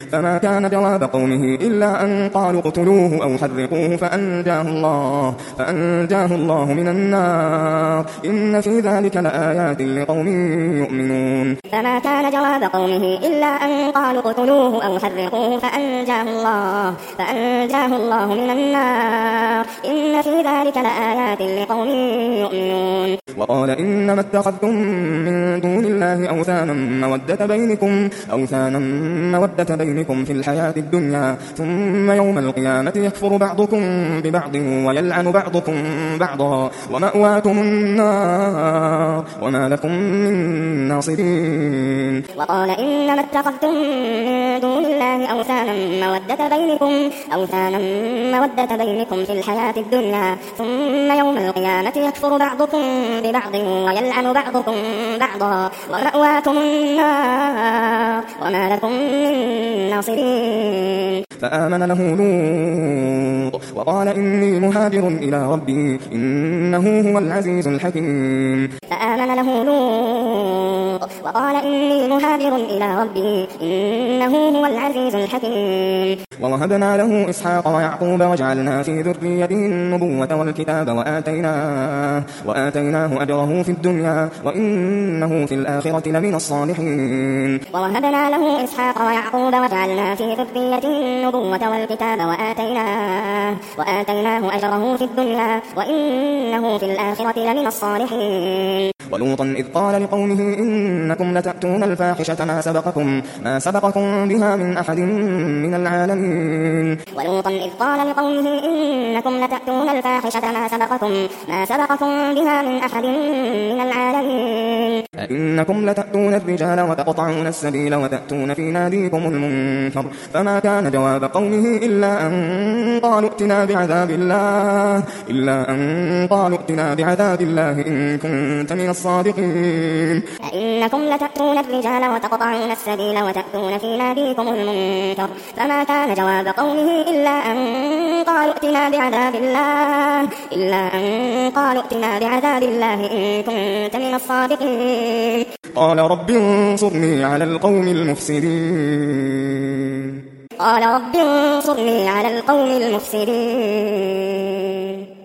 فما كان جواب قومه إلا أن قالوا اقتلوه أو حرقوه فأنجاه الله من النار إن في ذلك لآيات لقوم يؤمنون. فما كان جواب قومه إلا أن قالوا اقتلوه أو حرقوه فأنجاه الله من النار إن في ذلك لآيات لقوم يؤمنون. وقال إنما اتخذتم من دون الله أوثانا مودة بينكم في الحياة الدنيا ثم يوم القيامة يكفر بعضكم ببعض ويلعن بعضكم بعضا ومأواكم النار وما لكم من ناصرين. وقال إنما اتخذتم من دون الله أوثانا مودة بينكم في الحياة الدنيا ثم يوم القيامة يكفر بعضكم ببعض ويلعن بعضكم بعضا ومأواكم النار وما لكم من ناصرين. فآمن له لوط وقال إني مهاجر إلى ربي إنه هو العزيز الحكيم. فآمن له لوط وقال إني مهاجر إلى ربي إنه هو العزيز الحكيم. ووهبنا له إسحاق ويعقوب وجعلنا في ذريته النبوة والكتاب وآتيناه أجره في الدنيا وإنه في الآخرة لمن الصالحين. ووهبنا له إسحاق ويعقوب وجعلنا في ذريته النبوة والكتاب وآتيناه أجره في الدنيا وإنه في الآخرة لمن الصالحين. ولوطا إذ قال لقومه إنكم لتأتون الفاحشة ما سبقكم بها من أحد من العالمين. ولوطا إذ قال لقومه إنكم لتأتون الفاحشة ما سبقكم بها من أحد من العالمين. أئنكم لتأتون الرجال وتقطعون السبيل وتأتون في ناديكم المنكر فما كان جواب قومه إلا أن قالوا ائتنا بعذاب الله إن كنت من الصادقين. أئنكم لتأتون الرجال وتقطعون السبيل وتأتون في ناديكم المنكر فما كان جواب قومه إلا أن قالوا ائتنا بعذاب الله إن كنت من الصادقين. قال رب انصرني على القوم المفسدين.